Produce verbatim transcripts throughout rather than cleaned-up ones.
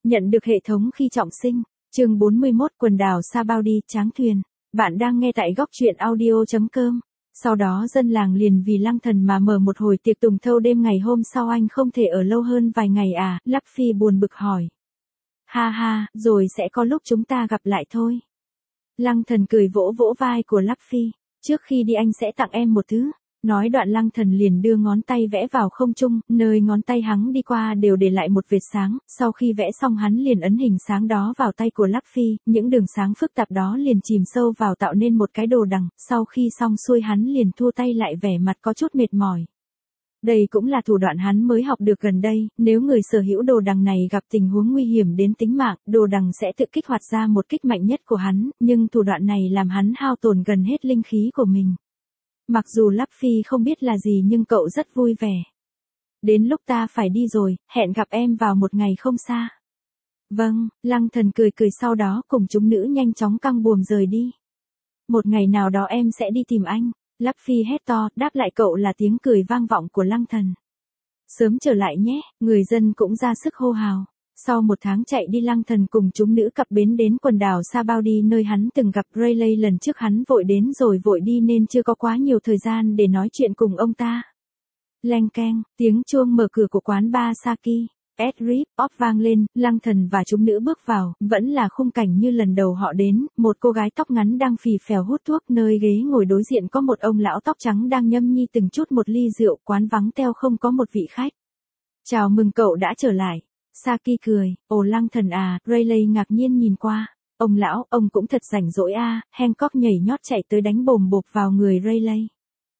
Nhận được hệ thống khi trọng sinh. Chương bốn mươi mốt quần đảo Sa Bao Đi Tráng Thuyền. Bạn đang nghe tại góc truyện audio chấm com. Sau đó dân làng liền vì Lăng Thần mà mở một hồi tiệc tùng thâu đêm ngày hôm sau anh không thể ở lâu hơn vài ngày à, Lắc Phi buồn bực hỏi. Ha ha, rồi sẽ có lúc chúng ta gặp lại thôi. Lăng Thần cười vỗ vỗ vai của Lắc Phi. Trước khi đi anh sẽ tặng em một thứ. Nói đoạn Lăng Thần liền đưa ngón tay vẽ vào không trung, nơi ngón tay hắn đi qua đều để lại một vệt sáng, sau khi vẽ xong hắn liền ấn hình sáng đó vào tay của Lắc Phi, những đường sáng phức tạp đó liền chìm sâu vào tạo nên một cái đồ đằng, sau khi xong xuôi hắn liền thua tay lại vẻ mặt có chút mệt mỏi. Đây cũng là thủ đoạn hắn mới học được gần đây, nếu người sở hữu đồ đằng này gặp tình huống nguy hiểm đến tính mạng, đồ đằng sẽ tự kích hoạt ra một kích mạnh nhất của hắn, nhưng thủ đoạn này làm hắn hao tổn gần hết linh khí của mình. Mặc dù Lắc Phi không biết là gì nhưng cậu rất vui vẻ. Đến lúc ta phải đi rồi, hẹn gặp em vào một ngày không xa. Vâng, Lăng Thần cười cười sau đó cùng chúng nữ nhanh chóng căng buồm rời đi. Một ngày nào đó em sẽ đi tìm anh. Lắc Phi hét to, đáp lại cậu là tiếng cười vang vọng của Lăng Thần. Sớm trở lại nhé, người dân cũng ra sức hô hào. Sau một tháng chạy đi Lăng Thần cùng chúng nữ cập bến đến quần đảo Sa Bao Đi nơi hắn từng gặp Rayleigh lần trước hắn vội đến rồi vội đi nên chưa có quá nhiều thời gian để nói chuyện cùng ông ta. Leng keng, tiếng chuông mở cửa của quán bar Saki, Ed Rip Off vang lên, Lăng Thần và chúng nữ bước vào, vẫn là khung cảnh như lần đầu họ đến, một cô gái tóc ngắn đang phì phèo hút thuốc nơi ghế ngồi đối diện có một ông lão tóc trắng đang nhâm nhi từng chút một ly rượu, quán vắng teo không có một vị khách. Chào mừng cậu đã trở lại. Saki cười, ồ Lăng Thần à, Rayleigh ngạc nhiên nhìn qua. Ông lão, ông cũng thật rảnh rỗi a, à. Hancock nhảy nhót chạy tới đánh bồm bộp vào người Rayleigh.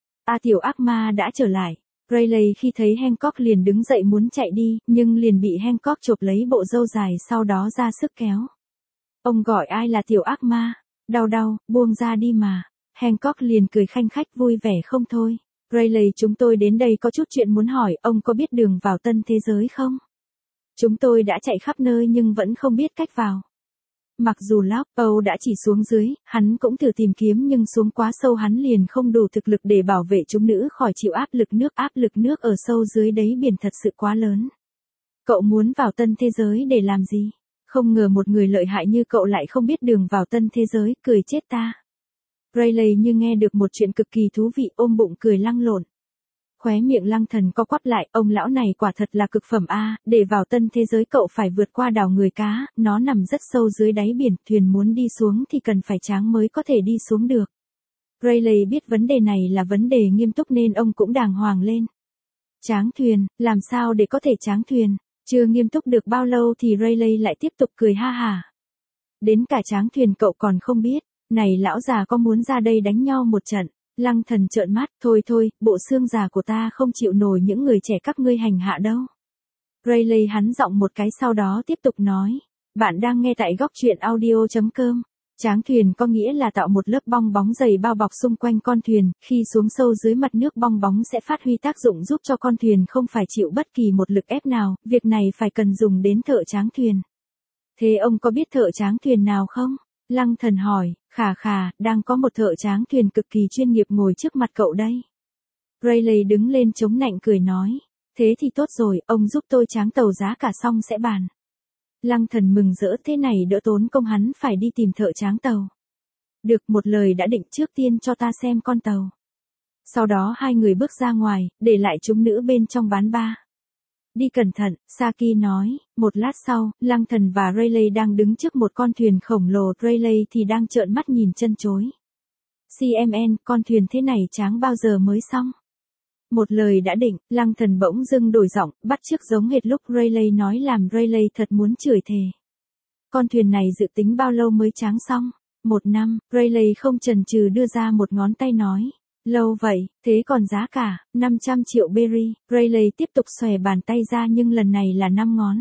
A tiểu ác ma đã trở lại. Rayleigh khi thấy Hancock liền đứng dậy muốn chạy đi, nhưng liền bị Hancock chộp lấy bộ râu dài sau đó ra sức kéo. Ông gọi ai là tiểu ác ma? Đau đau, buông ra đi mà. Hancock liền cười khanh khách vui vẻ không thôi. Rayleigh chúng tôi đến đây có chút chuyện muốn hỏi, ông có biết đường vào tân thế giới không? Chúng tôi đã chạy khắp nơi nhưng vẫn không biết cách vào. Mặc dù Lóc Âu đã chỉ xuống dưới, hắn cũng thử tìm kiếm nhưng xuống quá sâu hắn liền không đủ thực lực để bảo vệ chúng nữ khỏi chịu áp lực nước. Áp lực nước ở sâu dưới đáy biển thật sự quá lớn. Cậu muốn vào tân thế giới để làm gì? Không ngờ một người lợi hại như cậu lại không biết đường vào tân thế giới, cười chết ta. Rayleigh như nghe được một chuyện cực kỳ thú vị ôm bụng cười lăn lộn. Khóe miệng Lăng Thần co quắp lại, ông lão này quả thật là cực phẩm a, để vào tân thế giới cậu phải vượt qua đảo người cá, nó nằm rất sâu dưới đáy biển, thuyền muốn đi xuống thì cần phải tráng mới có thể đi xuống được. Rayleigh biết vấn đề này là vấn đề nghiêm túc nên ông cũng đàng hoàng lên. Tráng thuyền, làm sao để có thể tráng thuyền? Chưa nghiêm túc được bao lâu thì Rayleigh lại tiếp tục cười ha hả. Đến cả tráng thuyền cậu còn không biết, này lão già có muốn ra đây đánh nhau một trận? Lăng Thần trợn mắt, thôi thôi, bộ xương già của ta không chịu nổi những người trẻ các ngươi hành hạ đâu. Rayleigh hắn giọng một cái sau đó tiếp tục nói. Bạn đang nghe tại góc truyện audio chấm com. Tráng thuyền có nghĩa là tạo một lớp bong bóng dày bao bọc xung quanh con thuyền, khi xuống sâu dưới mặt nước bong bóng sẽ phát huy tác dụng giúp cho con thuyền không phải chịu bất kỳ một lực ép nào, việc này phải cần dùng đến thợ tráng thuyền. Thế ông có biết thợ tráng thuyền nào không? Lăng Thần hỏi, khà khà, đang có một thợ tráng thuyền cực kỳ chuyên nghiệp ngồi trước mặt cậu đây. Rayleigh đứng lên chống nạnh cười nói, thế thì tốt rồi, ông giúp tôi tráng tàu giá cả xong sẽ bàn. Lăng Thần mừng rỡ thế này đỡ tốn công hắn phải đi tìm thợ tráng tàu. Được một lời đã định trước tiên cho ta xem con tàu. Sau đó hai người bước ra ngoài, để lại chúng nữ bên trong bán ba. Đi cẩn thận, Saki nói, một lát sau, Lăng Thần và Rayleigh đang đứng trước một con thuyền khổng lồ, Rayleigh thì đang trợn mắt nhìn chân chối. xê em en, con thuyền thế này tráng bao giờ mới xong? Một lời đã định, Lăng Thần bỗng dưng đổi giọng, bắt chước giống hệt lúc Rayleigh nói làm Rayleigh thật muốn chửi thề. Con thuyền này dự tính bao lâu mới tráng xong? Một năm, Rayleigh không chần chừ đưa ra một ngón tay nói. Lâu vậy, thế còn giá cả, năm trăm triệu berry, Rayleigh tiếp tục xòe bàn tay ra nhưng lần này là năm ngón.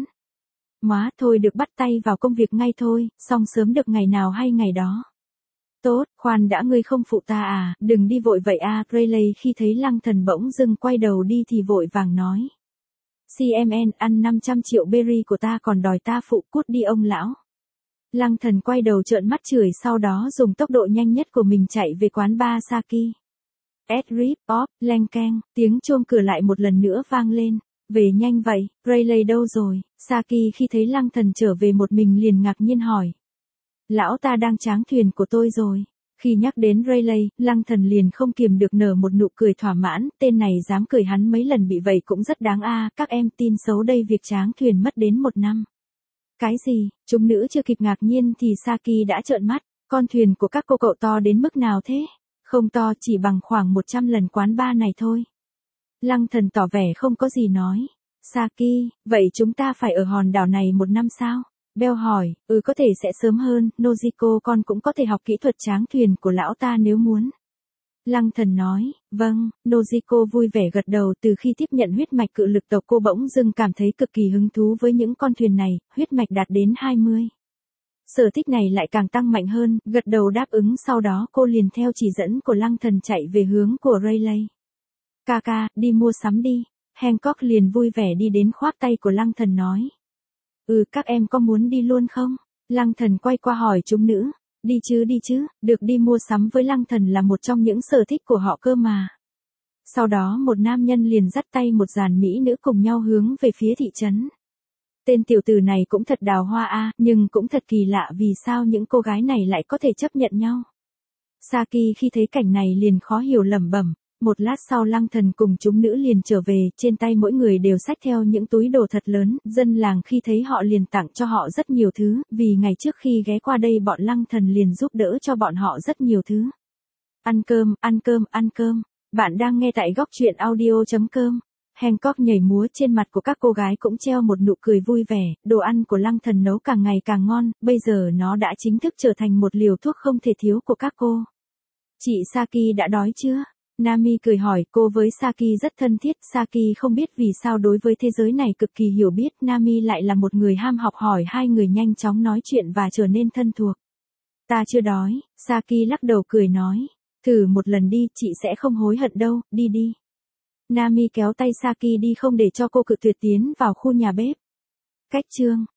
Móa thôi được bắt tay vào công việc ngay thôi, xong sớm được ngày nào hay ngày đó. Tốt, khoan đã ngươi không phụ ta à, đừng đi vội vậy à, Rayleigh khi thấy Lăng Thần bỗng dưng quay đầu đi thì vội vàng nói. xê em en ăn năm trăm triệu berry của ta còn đòi ta phụ, cút đi ông lão. Lăng Thần quay đầu trợn mắt chửi sau đó dùng tốc độ nhanh nhất của mình chạy về quán bar Saki. Ed Rip Off, leng keng, tiếng chuông cửa lại một lần nữa vang lên. Về nhanh vậy, Rayleigh đâu rồi? Saki khi thấy Lăng Thần trở về một mình liền ngạc nhiên hỏi. Lão ta đang tráng thuyền của tôi rồi. Khi nhắc đến Rayleigh, Lăng Thần liền không kiềm được nở một nụ cười thỏa mãn, tên này dám cười hắn mấy lần bị vậy cũng rất đáng a. Các em tin xấu đây, việc tráng thuyền mất đến một năm. Cái gì? Chúng nữ chưa kịp ngạc nhiên thì Saki đã trợn mắt, con thuyền của các cô cậu to đến mức nào thế? Không to, chỉ bằng khoảng một trăm lần quán bar này thôi. Lăng Thần tỏ vẻ không có gì nói. Saki, vậy chúng ta phải ở hòn đảo này một năm sao? Bell hỏi, ừ có thể sẽ sớm hơn, Nojiko con cũng có thể học kỹ thuật tráng thuyền của lão ta nếu muốn. Lăng Thần nói, vâng, Nojiko vui vẻ gật đầu. Từ khi tiếp nhận huyết mạch cự lực tộc cô bỗng dưng cảm thấy cực kỳ hứng thú với những con thuyền này, huyết mạch đạt đến hai mươi. Sở thích này lại càng tăng mạnh hơn, gật đầu đáp ứng, sau đó cô liền theo chỉ dẫn của Lăng Thần chạy về hướng của Rayleigh. Kaka, đi mua sắm đi. Hancock liền vui vẻ đi đến khoác tay của Lăng Thần nói. Ừ, các em có muốn đi luôn không? Lăng Thần quay qua hỏi chúng nữ. Đi chứ đi chứ, được đi mua sắm với Lăng Thần là một trong những sở thích của họ cơ mà. Sau đó một nam nhân liền dắt tay một dàn mỹ nữ cùng nhau hướng về phía thị trấn. Tên tiểu tử này cũng thật đào hoa a, nhưng cũng thật kỳ lạ vì sao những cô gái này lại có thể chấp nhận nhau. Saki khi thấy cảnh này liền khó hiểu lẩm bẩm. Một lát sau Lăng Thần cùng chúng nữ liền trở về, trên tay mỗi người đều xách theo những túi đồ thật lớn, dân làng khi thấy họ liền tặng cho họ rất nhiều thứ, vì ngày trước khi ghé qua đây bọn Lăng Thần liền giúp đỡ cho bọn họ rất nhiều thứ. Ăn cơm, ăn cơm, ăn cơm. Bạn đang nghe tại góc truyện audio chấm com. Hancock nhảy múa, trên mặt của các cô gái cũng treo một nụ cười vui vẻ, đồ ăn của Lăng Thần nấu càng ngày càng ngon, bây giờ nó đã chính thức trở thành một liều thuốc không thể thiếu của các cô. Chị Saki đã đói chưa? Nami cười hỏi, cô với Saki rất thân thiết, Saki không biết vì sao đối với thế giới này cực kỳ hiểu biết, Nami lại là một người ham học hỏi, hai người nhanh chóng nói chuyện và trở nên thân thuộc. Ta chưa đói, Saki lắc đầu cười nói, thử một lần đi, chị sẽ không hối hận đâu, đi đi. Nami kéo tay Saki đi không để cho cô cự tuyệt tiến vào khu nhà bếp. Cách chương